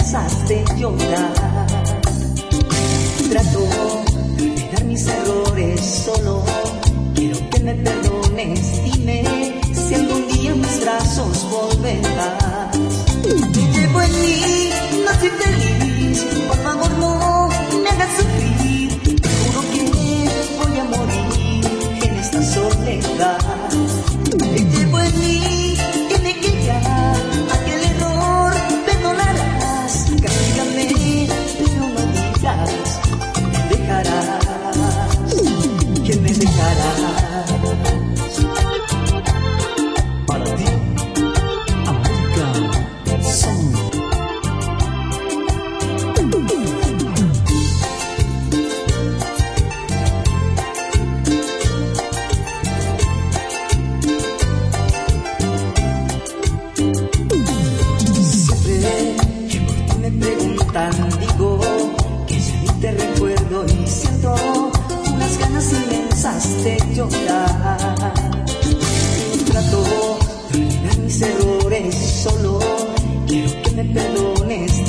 inmensas de llorar. Trato de olvidar mis errores, solo quiero que me perdones. Dime si algún día en mis brazos volverás. Te llevo en mí, no soy feliz, por favor no me hagas sufrir. Te juro que voy a morir en esta soledad. Te llevo en mí, tiene que ya aquel error perdonarás. Castígame, pero no digas que me dejarás, que me dejarás. Para ti, América Son. Digo que si te recuerdo y siento unas ganas inmensas de llorar. Trato de olvidar mis errores, solo quiero que me perdones.